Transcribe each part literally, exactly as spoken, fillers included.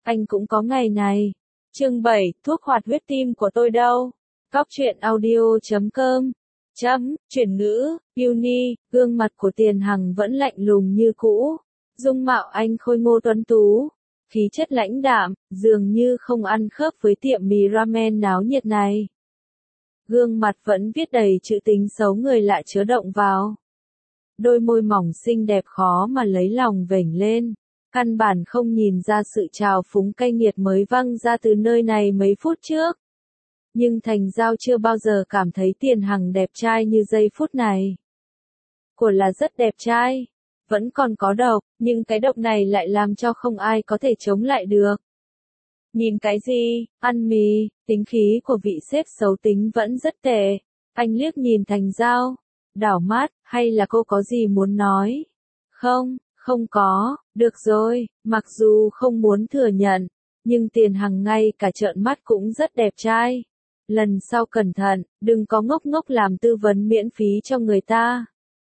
anh cũng có ngày này. Chương bảy, thuốc hoạt huyết tim của tôi đâu? Cóc truyện audio chấm com. Chấm, chuyển ngữ, Uni, gương mặt của Tiền Hằng vẫn lạnh lùng như cũ. Dung mạo anh khôi ngô tuấn tú, khí chất lãnh đạm, dường như không ăn khớp với tiệm mì ramen náo nhiệt này. Gương mặt vẫn viết đầy chữ tính xấu người lạ chứa động vào. Đôi môi mỏng xinh đẹp khó mà lấy lòng vểnh lên, căn bản không nhìn ra sự trào phúng cay nghiệt mới văng ra từ nơi này mấy phút trước. Nhưng Thành Giao chưa bao giờ cảm thấy Tiền Hằng đẹp trai như giây phút này. Của là rất đẹp trai, vẫn còn có độc, nhưng cái độc này lại làm cho không ai có thể chống lại được. Nhìn cái gì, ăn mì, tính khí của vị sếp xấu tính vẫn rất tệ. Anh liếc nhìn Thành Giao, đảo mắt, hay là cô có gì muốn nói? Không, không có, được rồi, mặc dù không muốn thừa nhận, nhưng Tiền Hằng ngay cả trợn mắt cũng rất đẹp trai. Lần sau cẩn thận, đừng có ngốc ngốc làm tư vấn miễn phí cho người ta.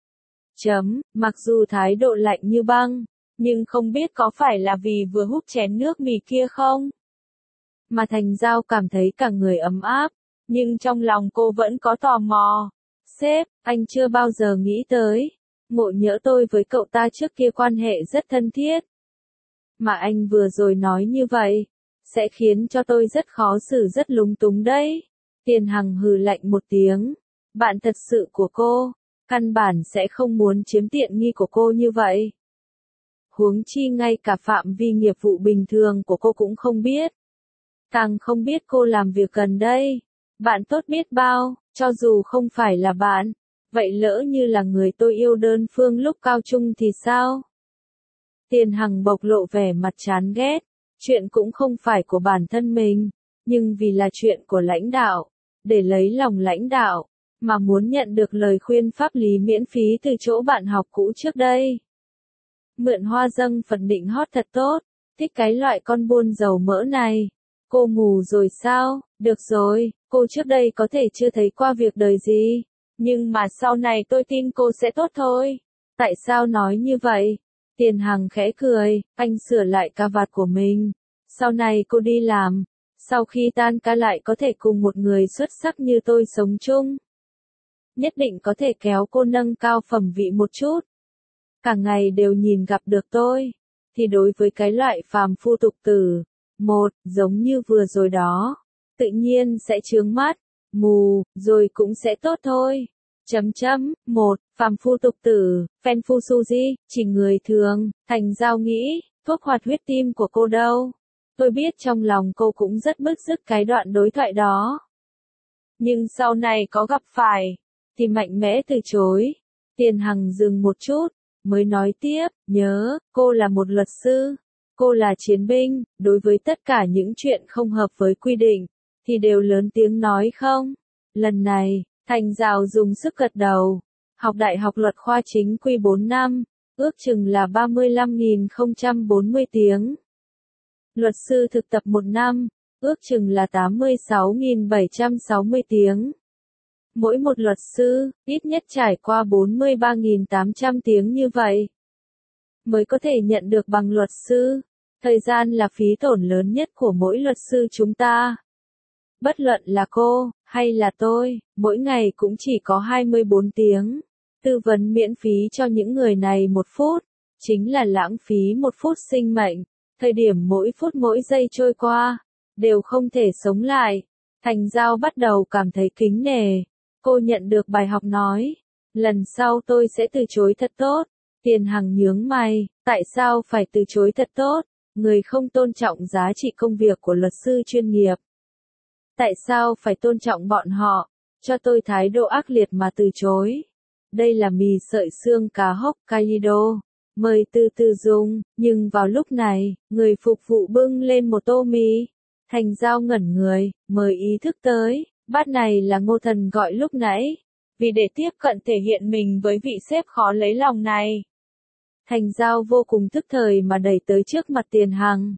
Chấm, mặc dù thái độ lạnh như băng, nhưng không biết có phải là vì vừa hút chén nước mì kia không? Mà Thành Giao cảm thấy cả người ấm áp, nhưng trong lòng cô vẫn có tò mò. Sếp, anh chưa bao giờ nghĩ tới, ngộ nhỡ tôi với cậu ta trước kia quan hệ rất thân thiết. Mà anh vừa rồi nói như vậy, sẽ khiến cho tôi rất khó xử rất lúng túng đấy. Tiền Hằng hừ lạnh một tiếng, bạn thật sự của cô, căn bản sẽ không muốn chiếm tiện nghi của cô như vậy. Huống chi ngay cả phạm vi nghiệp vụ bình thường của cô cũng không biết. Càng không biết cô làm việc gần đây. Bạn tốt biết bao, cho dù không phải là bạn, vậy lỡ như là người tôi yêu đơn phương lúc cao trung thì sao? Tiền Hằng bộc lộ vẻ mặt chán ghét, chuyện cũng không phải của bản thân mình, nhưng vì là chuyện của lãnh đạo, để lấy lòng lãnh đạo, mà muốn nhận được lời khuyên pháp lý miễn phí từ chỗ bạn học cũ trước đây. Mượn hoa dâng Phật định hót thật tốt, thích cái loại con buôn dầu mỡ này. Cô mù rồi sao? Được rồi, cô trước đây có thể chưa thấy qua việc đời gì, nhưng mà sau này tôi tin cô sẽ tốt thôi. Tại sao nói như vậy? Tiền Hằng khẽ cười, anh sửa lại cà vạt của mình. Sau này cô đi làm, sau khi tan ca lại có thể cùng một người xuất sắc như tôi sống chung. Nhất định có thể kéo cô nâng cao phẩm vị một chút. Cả ngày đều nhìn gặp được tôi, thì đối với cái loại phàm phu tục tử, một, giống như vừa rồi đó, tự nhiên sẽ chướng mắt, mù, rồi cũng sẽ tốt thôi. Chấm chấm, một, phàm phu tục tử, phen phu suji, chỉ người thường. Thành Giao nghĩ, thuốc hoạt huyết tim của cô đâu? Tôi biết trong lòng cô cũng rất bức rứt cái đoạn đối thoại đó. Nhưng sau này có gặp phải, thì mạnh mẽ từ chối. Tiền Hằng dừng một chút, mới nói tiếp, nhớ, cô là một luật sư. Cô là chiến binh, đối với tất cả những chuyện không hợp với quy định, thì đều lớn tiếng nói không. Lần này, Thành Giao dùng sức gật đầu. Học Đại học Luật khoa chính quy bốn năm, ước chừng là ba mươi lăm nghìn không trăm bốn mươi tiếng. Luật sư thực tập một năm, ước chừng là tám mươi sáu nghìn bảy trăm sáu mươi tiếng. Mỗi một luật sư, ít nhất trải qua bốn mươi ba nghìn tám trăm tiếng như vậy, mới có thể nhận được bằng luật sư. Thời gian là phí tổn lớn nhất của mỗi luật sư chúng ta. Bất luận là cô, hay là tôi, mỗi ngày cũng chỉ có hai mươi bốn tiếng. Tư vấn miễn phí cho những người này một phút, chính là lãng phí một phút sinh mệnh. Thời điểm mỗi phút mỗi giây trôi qua, đều không thể sống lại. Thành Giao bắt đầu cảm thấy kính nể. Cô nhận được bài học nói, lần sau tôi sẽ từ chối thật tốt. Tiền Hằng nhướng mày, tại sao phải từ chối thật tốt? Người không tôn trọng giá trị công việc của luật sư chuyên nghiệp. Tại sao phải tôn trọng bọn họ? Cho tôi thái độ ác liệt mà từ chối. Đây là mì sợi xương cá Hokkaido. Mời từ từ dùng, nhưng vào lúc này, người phục vụ bưng lên một tô mì. Thành Giao ngẩn người, mới ý thức tới, bát này là Ngô Thần gọi lúc nãy. Vì để tiếp cận thể hiện mình với vị sếp khó lấy lòng này. Thành Giao vô cùng tức thời mà đẩy tới trước mặt Tiền Hằng.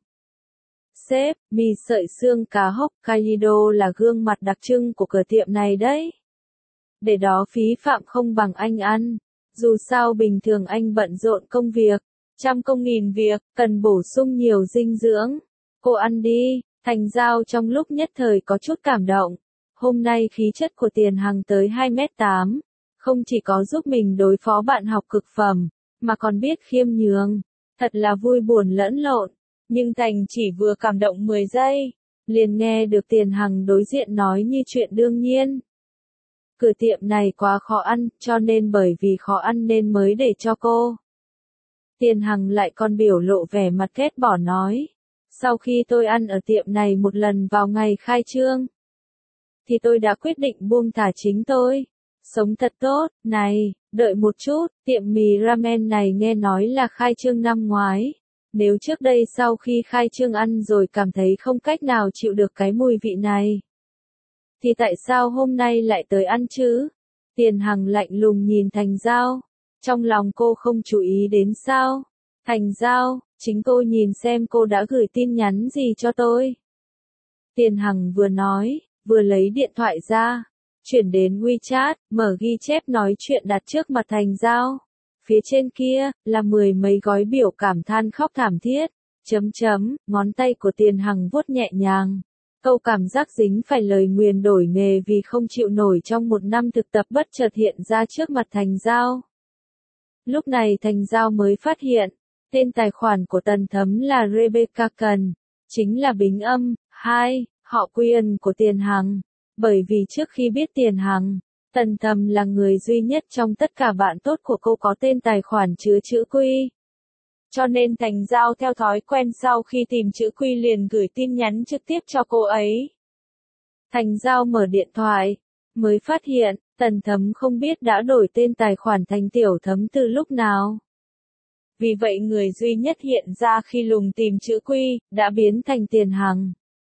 Sếp, mì sợi xương cá Hokkaido là gương mặt đặc trưng của cửa tiệm này đấy. Để đó phí phạm không bằng anh ăn. Dù sao bình thường anh bận rộn công việc, trăm công nghìn việc, cần bổ sung nhiều dinh dưỡng. Cô ăn đi, Thành Giao trong lúc nhất thời có chút cảm động. Hôm nay khí chất của Tiền Hằng tới hai mét tám, không chỉ có giúp mình đối phó bạn học cực phẩm, mà còn biết khiêm nhường. Thật là vui buồn lẫn lộn. Nhưng Thành chỉ vừa cảm động mười giây, liền nghe được Tiền Hằng đối diện nói như chuyện đương nhiên. Cửa tiệm này quá khó ăn, cho nên bởi vì khó ăn nên mới để cho cô. Tiền Hằng lại còn biểu lộ vẻ mặt ghét bỏ nói. Sau khi tôi ăn ở tiệm này một lần vào ngày khai trương, thì tôi đã quyết định buông thả chính tôi. Sống thật tốt, này, đợi một chút, tiệm mì ramen này nghe nói là khai trương năm ngoái. Nếu trước đây sau khi khai trương ăn rồi cảm thấy không cách nào chịu được cái mùi vị này, thì tại sao hôm nay lại tới ăn chứ? Tiền Hằng lạnh lùng nhìn Thành Giao. Trong lòng cô không chú ý đến sao? Thành Giao, chính cô nhìn xem cô đã gửi tin nhắn gì cho tôi. Tiền Hằng vừa nói, vừa lấy điện thoại ra, chuyển đến WeChat, mở ghi chép nói chuyện đặt trước mặt Thành Giao. Phía trên kia, là mười mấy gói biểu cảm than khóc thảm thiết, chấm chấm, ngón tay của Tiền Hằng vuốt nhẹ nhàng. Câu cảm giác dính phải lời nguyền đổi nghề vì không chịu nổi trong một năm thực tập bất chợt hiện ra trước mặt Thành Giao. Lúc này Thành Giao mới phát hiện, tên tài khoản của Tần Thấm là Rebecca Cần, chính là Bính Âm, hai, họ Quyền của Tiền Hằng. Bởi vì trước khi biết Tiền Hằng, Tần Thấm là người duy nhất trong tất cả bạn tốt của cô có tên tài khoản chứa chữ Quy. Cho nên Thành Giao theo thói quen sau khi tìm chữ Quy liền gửi tin nhắn trực tiếp cho cô ấy. Thành Giao mở điện thoại, mới phát hiện, Tần Thấm không biết đã đổi tên tài khoản thành Tiểu Thấm từ lúc nào. Vì vậy người duy nhất hiện ra khi lùng tìm chữ Quy, đã biến thành Tiền Hằng.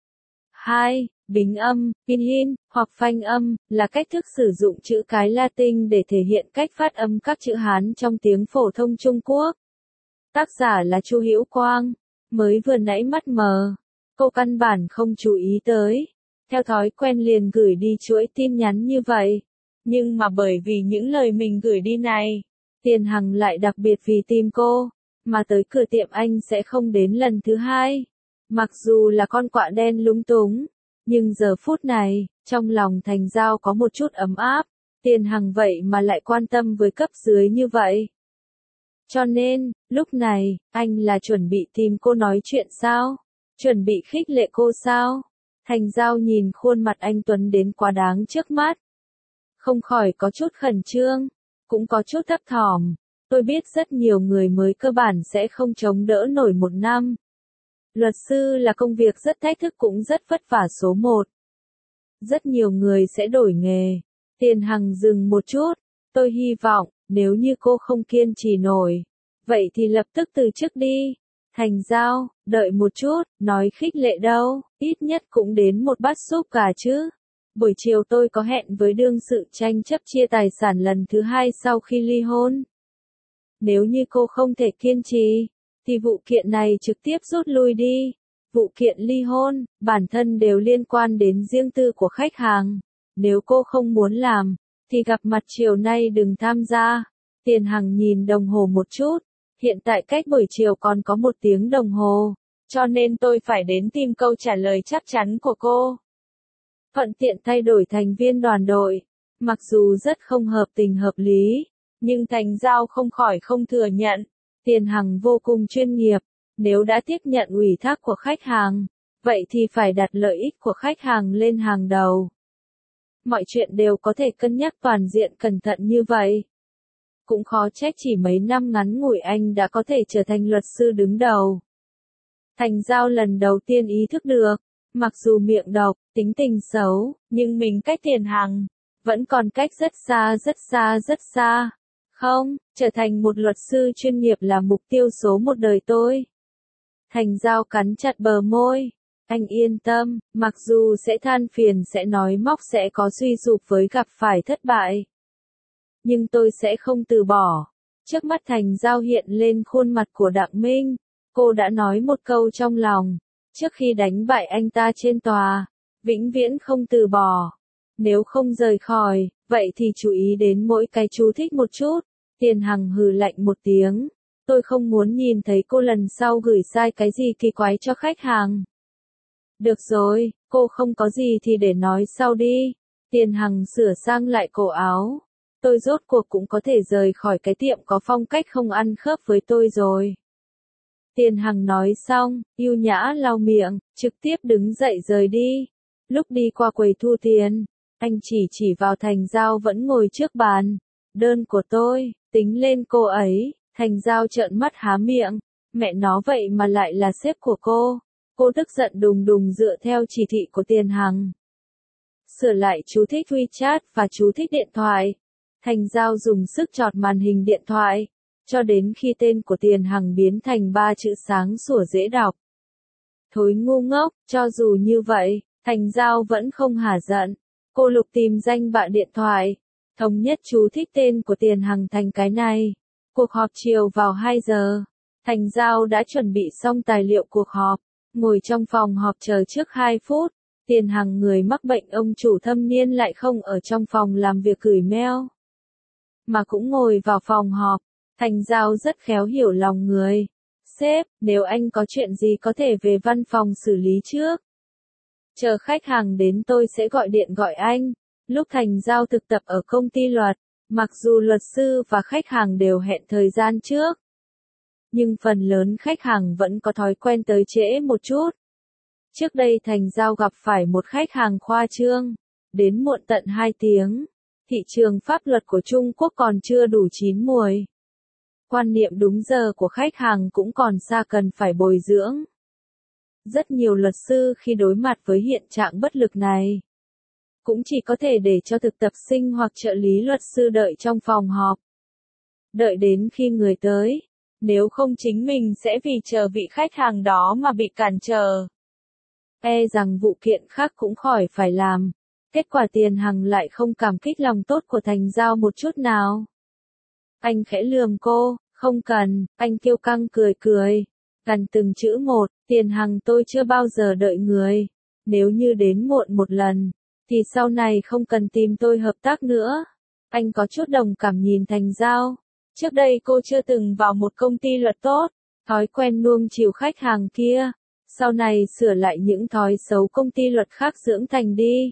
hai. Bính âm, pinyin, hoặc phanh âm, là cách thức sử dụng chữ cái Latin để thể hiện cách phát âm các chữ Hán trong tiếng phổ thông Trung Quốc. Tác giả là Chu Hữu Quang. Mới vừa nãy mắt mờ, cô căn bản không chú ý tới. Theo thói quen liền gửi đi chuỗi tin nhắn như vậy. Nhưng mà bởi vì những lời mình gửi đi này, Tiền Hằng lại đặc biệt vì tìm cô, mà tới cửa tiệm anh sẽ không đến lần thứ hai. Mặc dù là con quạ đen lúng túng, nhưng giờ phút này, trong lòng Thành Giao có một chút ấm áp. Tiền Hằng vậy mà lại quan tâm với cấp dưới như vậy. Cho nên, lúc này, anh là chuẩn bị tìm cô nói chuyện sao? Chuẩn bị khích lệ cô sao? Thành Giao nhìn khuôn mặt anh Tuấn đến quá đáng trước mắt. Không khỏi có chút khẩn trương, cũng có chút thấp thỏm. Tôi biết rất nhiều người mới cơ bản sẽ không chống đỡ nổi một năm. Luật sư là công việc rất thách thức cũng rất vất vả số một. Rất nhiều người sẽ đổi nghề. Tiền Hằng dừng một chút. Tôi hy vọng, nếu như cô không kiên trì nổi, vậy thì lập tức từ chức đi. Thành Giao, đợi một chút, nói khích lệ đâu, ít nhất cũng đến một bát súp gà chứ. Buổi chiều tôi có hẹn với đương sự tranh chấp chia tài sản lần thứ hai sau khi ly hôn. Nếu như cô không thể kiên trì, thì vụ kiện này trực tiếp rút lui đi. Vụ kiện ly hôn, bản thân đều liên quan đến riêng tư của khách hàng. Nếu cô không muốn làm, thì gặp mặt chiều nay đừng tham gia. Tiền Hằng nhìn đồng hồ một chút. Hiện tại cách buổi chiều còn có một tiếng đồng hồ. Cho nên tôi phải đến tìm câu trả lời chắc chắn của cô. Thuận tiện thay đổi thành viên đoàn đội. Mặc dù rất không hợp tình hợp lý, nhưng Thành Giao không khỏi không thừa nhận. Tiền Hằng vô cùng chuyên nghiệp. Nếu đã tiếp nhận ủy thác của khách hàng, vậy thì phải đặt lợi ích của khách hàng lên hàng đầu. Mọi chuyện đều có thể cân nhắc toàn diện cẩn thận như vậy. Cũng khó trách chỉ mấy năm ngắn ngủi anh đã có thể trở thành luật sư đứng đầu. Thành Giao lần đầu tiên ý thức được, mặc dù miệng độc, tính tình xấu, nhưng mình cách Tiền Hằng vẫn còn cách rất xa rất xa rất xa. Không, trở thành một luật sư chuyên nghiệp là mục tiêu số một đời tôi. Thành Giao cắn chặt bờ môi. Anh yên tâm, mặc dù sẽ than phiền sẽ nói móc sẽ có suy sụp với gặp phải thất bại. Nhưng tôi sẽ không từ bỏ. Trước mắt Thành Giao hiện lên khuôn mặt của Đặng Minh. Cô đã nói một câu trong lòng. Trước khi đánh bại anh ta trên tòa, vĩnh viễn không từ bỏ. Nếu không rời khỏi, vậy thì chú ý đến mỗi cái chú thích một chút. Tiền Hằng hừ lạnh một tiếng. Tôi không muốn nhìn thấy cô lần sau gửi sai cái gì kỳ quái cho khách hàng. Được rồi, cô không có gì thì để nói sau đi. Tiền Hằng sửa sang lại cổ áo. Tôi rốt cuộc cũng có thể rời khỏi cái tiệm có phong cách không ăn khớp với tôi rồi. Tiền Hằng nói xong, ưu nhã lau miệng, trực tiếp đứng dậy rời đi. Lúc đi qua quầy thu tiền, anh chỉ chỉ vào Thành Giao vẫn ngồi trước bàn. Đơn của tôi, tính lên cô ấy. Thành Giao trợn mắt há miệng. Mẹ nó vậy mà lại là sếp của cô. Cô tức giận đùng đùng dựa theo chỉ thị của Tiền Hằng. Sửa lại chú thích WeChat và chú thích điện thoại. Thành Giao dùng sức chọt màn hình điện thoại, cho đến khi tên của Tiền Hằng biến thành ba chữ sáng sủa dễ đọc. Thối ngu ngốc, cho dù như vậy, Thành Giao vẫn không hả giận. Cô lục tìm danh bạ điện thoại, thống nhất chú thích tên của Tiền Hằng thành cái này. Cuộc họp chiều vào hai giờ. Thành Giao đã chuẩn bị xong tài liệu cuộc họp, ngồi trong phòng họp chờ trước hai phút. Tiền Hằng người mắc bệnh ông chủ thâm niên lại không ở trong phòng làm việc gửi mail, mà cũng ngồi vào phòng họp. Thành Giao rất khéo hiểu lòng người. Sếp, nếu anh có chuyện gì có thể về văn phòng xử lý trước. Chờ khách hàng đến tôi sẽ gọi điện gọi anh. Lúc Thành Giao thực tập ở công ty luật, mặc dù luật sư và khách hàng đều hẹn thời gian trước, nhưng phần lớn khách hàng vẫn có thói quen tới trễ một chút. Trước đây Thành Giao gặp phải một khách hàng khoa trương, đến muộn tận hai tiếng. Thị trường pháp luật của Trung Quốc còn chưa đủ chín muồi. Quan niệm đúng giờ của khách hàng cũng còn xa cần phải bồi dưỡng. Rất nhiều luật sư khi đối mặt với hiện trạng bất lực này, cũng chỉ có thể để cho thực tập sinh hoặc trợ lý luật sư đợi trong phòng họp. Đợi đến khi người tới, nếu không chính mình sẽ vì chờ vị khách hàng đó mà bị cản trở. E rằng vụ kiện khác cũng khỏi phải làm. Kết quả Tiền Hằng lại không cảm kích lòng tốt của Thành Giao một chút nào. Anh khẽ lườm cô, không cần, anh kiêu căng cười cười. Gần từng chữ một, Tiền Hằng tôi chưa bao giờ đợi người. Nếu như đến muộn một lần, thì sau này không cần tìm tôi hợp tác nữa. Anh có chút đồng cảm nhìn Thành Giao. Trước đây cô chưa từng vào một công ty luật tốt, thói quen nuông chiều khách hàng kia. Sau này sửa lại những thói xấu công ty luật khác dưỡng thành đi.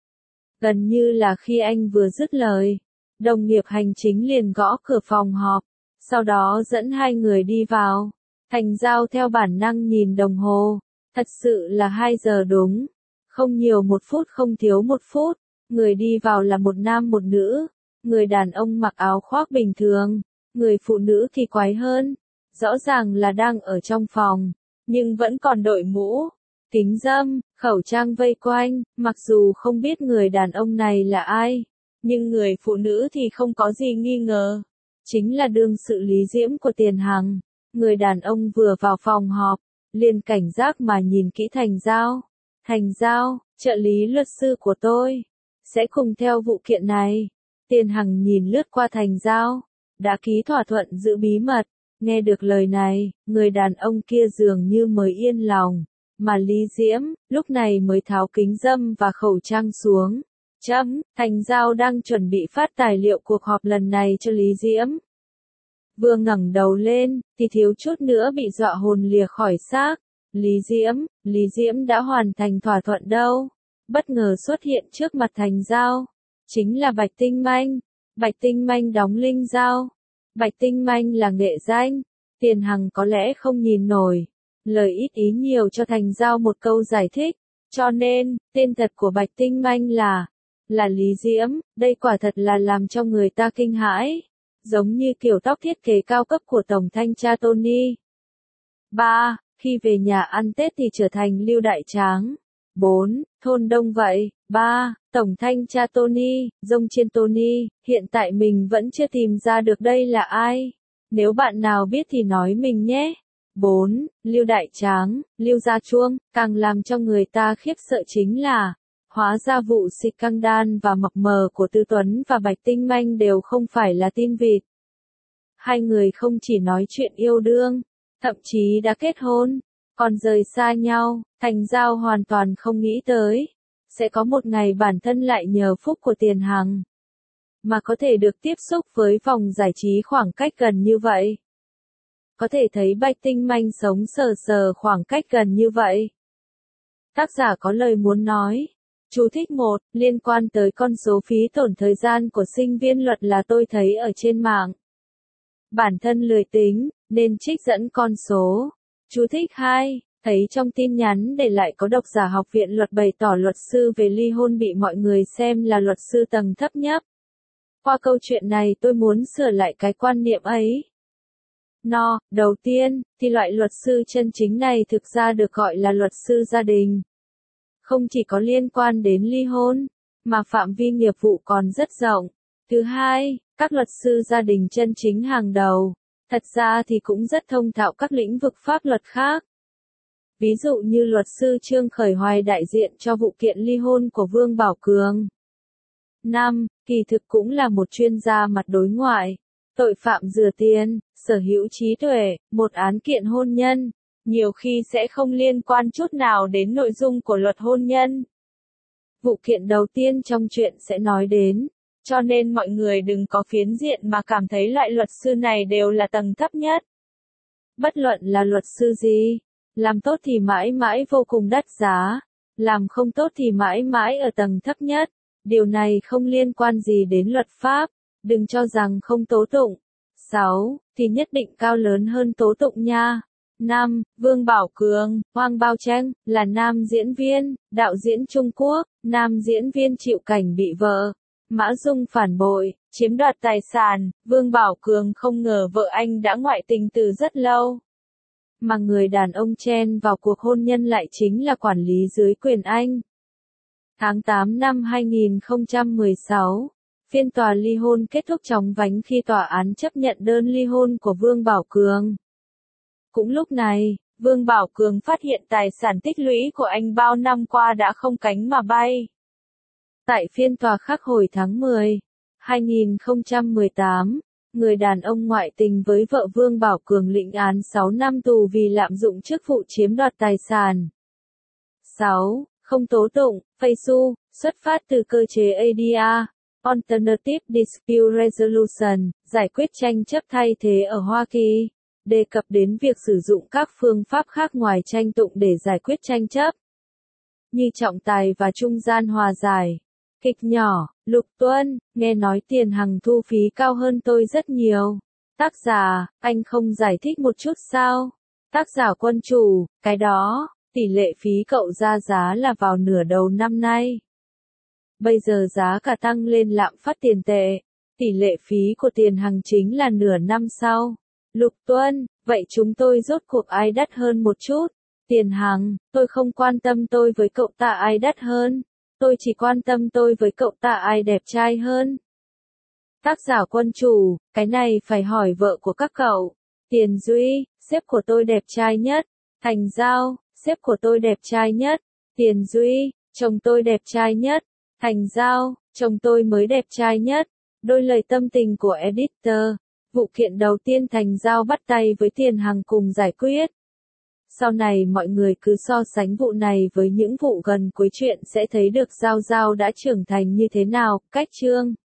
Gần như là khi anh vừa dứt lời, đồng nghiệp hành chính liền gõ cửa phòng họp, sau đó dẫn hai người đi vào. Thành Giao theo bản năng nhìn đồng hồ, thật sự là hai giờ đúng, không nhiều một phút không thiếu một phút. Người đi vào là một nam một nữ, người đàn ông mặc áo khoác bình thường, người phụ nữ thì quái hơn, rõ ràng là đang ở trong phòng, nhưng vẫn còn đội mũ, kính râm, khẩu trang vây quanh. Mặc dù không biết người đàn ông này là ai, nhưng người phụ nữ thì không có gì nghi ngờ, chính là đương sự Lý Diễm của Tiền Hằng. Người đàn ông vừa vào phòng họp, liền cảnh giác mà nhìn kỹ Thành Giao. Thành Giao, trợ lý luật sư của tôi, sẽ cùng theo vụ kiện này. Tiền Hằng nhìn lướt qua Thành Giao, đã ký thỏa thuận giữ bí mật. Nghe được lời này, người đàn ông kia dường như mới yên lòng, mà Lý Diễm, lúc này mới tháo kính râm và khẩu trang xuống. Chấm, Thành Giao đang chuẩn bị phát tài liệu cuộc họp lần này cho Lý Diễm. Vừa ngẩng đầu lên, thì thiếu chút nữa bị dọa hồn lìa khỏi xác. Lý Diễm, Lý Diễm đã hoàn thành thỏa thuận đâu. Bất ngờ xuất hiện trước mặt Thành Giao. Chính là Bạch Tinh Manh. Bạch Tinh Manh đóng Linh Giao. Bạch Tinh Manh là nghệ danh. Tiền Hằng có lẽ không nhìn nổi. Lời ít ý nhiều cho Thành Giao một câu giải thích. Cho nên, tên thật của Bạch Tinh Manh là, là Lý Diễm. Đây quả thật là làm cho người ta kinh hãi. Giống như kiểu tóc thiết kế cao cấp của Tổng thanh tra Tony. ba. Khi về nhà ăn Tết thì trở thành Lưu Đại Tráng. bốn. Thôn Đông vậy. ba. Tổng thanh tra Tony, Dông Chiên Tony, hiện tại mình vẫn chưa tìm ra được đây là ai. Nếu bạn nào biết thì nói mình nhé. bốn. Lưu Đại Tráng, Lưu Gia Chuông, càng làm cho người ta khiếp sợ chính là, hóa ra vụ xịt căng đan và mập mờ của Tư Tuấn và Bạch Tinh Manh đều không phải là tin vịt. Hai người không chỉ nói chuyện yêu đương, thậm chí đã kết hôn, còn rời xa nhau. Thành Giao hoàn toàn không nghĩ tới, sẽ có một ngày bản thân lại nhờ phúc của Tiền Hằng, mà có thể được tiếp xúc với vòng giải trí khoảng cách gần như vậy. Có thể thấy Bạch Tinh Manh sống sờ sờ khoảng cách gần như vậy. Tác giả có lời muốn nói. Chú thích một, liên quan tới con số phí tổn thời gian của sinh viên luật là tôi thấy ở trên mạng. Bản thân lười tính, nên trích dẫn con số. Chú thích hai, thấy trong tin nhắn để lại có độc giả học viện luật bày tỏ luật sư về ly hôn bị mọi người xem là luật sư tầng thấp nhất. Qua câu chuyện này tôi muốn sửa lại cái quan niệm ấy. No, đầu tiên, thì loại luật sư chân chính này thực ra được gọi là luật sư gia đình. Không chỉ có liên quan đến ly hôn, mà phạm vi nghiệp vụ còn rất rộng. Thứ hai, các luật sư gia đình chân chính hàng đầu, thật ra thì cũng rất thông thạo các lĩnh vực pháp luật khác. Ví dụ như luật sư Trương Khởi Hoài đại diện cho vụ kiện ly hôn của Vương Bảo Cường. năm. Kỳ thực cũng là một chuyên gia mặt đối ngoại, tội phạm rửa tiền, sở hữu trí tuệ, một án kiện hôn nhân, nhiều khi sẽ không liên quan chút nào đến nội dung của luật hôn nhân. Vụ kiện đầu tiên trong chuyện sẽ nói đến, cho nên mọi người đừng có phiến diện mà cảm thấy loại luật sư này đều là tầng thấp nhất. Bất luận là luật sư gì, làm tốt thì mãi mãi vô cùng đắt giá, làm không tốt thì mãi mãi ở tầng thấp nhất. Điều này không liên quan gì đến luật pháp, đừng cho rằng không tố tụng. sáu. Thì nhất định cao lớn hơn tố tụng nha. năm. Vương Bảo Cường, Hoàng Bao Tranh, là nam diễn viên, đạo diễn Trung Quốc, nam diễn viên chịu cảnh bị vợ Mã Dung phản bội, chiếm đoạt tài sản. Vương Bảo Cường không ngờ vợ anh đã ngoại tình từ rất lâu. Mà người đàn ông chen vào cuộc hôn nhân lại chính là quản lý dưới quyền anh. Tháng tám năm hai nghìn không trăm mười sáu, phiên tòa ly hôn kết thúc chóng vánh khi tòa án chấp nhận đơn ly hôn của Vương Bảo Cường. Cũng lúc này, Vương Bảo Cường phát hiện tài sản tích lũy của anh bao năm qua đã không cánh mà bay. Tại phiên tòa khác hồi tháng mười, năm hai nghìn không trăm mười tám, người đàn ông ngoại tình với vợ Vương Bảo Cường lĩnh án sáu năm tù vì lạm dụng chức vụ chiếm đoạt tài sản. sáu. Không tố tụng, Facebook, xuất phát từ cơ chế a đê rờ, Alternative Dispute Resolution, giải quyết tranh chấp thay thế ở Hoa Kỳ, đề cập đến việc sử dụng các phương pháp khác ngoài tranh tụng để giải quyết tranh chấp, như trọng tài và trung gian hòa giải. Kịch nhỏ, Lục Tuân, nghe nói Tiền Hằng thu phí cao hơn tôi rất nhiều. Tác giả, anh không giải thích một chút sao? Tác giả Quân Chủ, cái đó, tỷ lệ phí cậu ra giá là vào nửa đầu năm nay. Bây giờ giá cả tăng lên lạm phát tiền tệ, tỷ lệ phí của Tiền Hằng chính là nửa năm sau. Lục Tuân, vậy chúng tôi rốt cuộc ai đắt hơn một chút? Tiền Hằng, tôi không quan tâm tôi với cậu ta ai đắt hơn. Tôi chỉ quan tâm tôi với cậu ta ai đẹp trai hơn. Tác giả Quân Chủ, cái này phải hỏi vợ của các cậu. Tiền Duy, sếp của tôi đẹp trai nhất. Thành Giao, sếp của tôi đẹp trai nhất. Tiền Duy, chồng tôi đẹp trai nhất. Thành Giao, chồng tôi mới đẹp trai nhất. Đôi lời tâm tình của editor. Vụ kiện đầu tiên Thành Giao bắt tay với Tiền Hằng cùng giải quyết. Sau này mọi người cứ so sánh vụ này với những vụ gần cuối chuyện sẽ thấy được Giao Giao đã trưởng thành như thế nào. Cách chương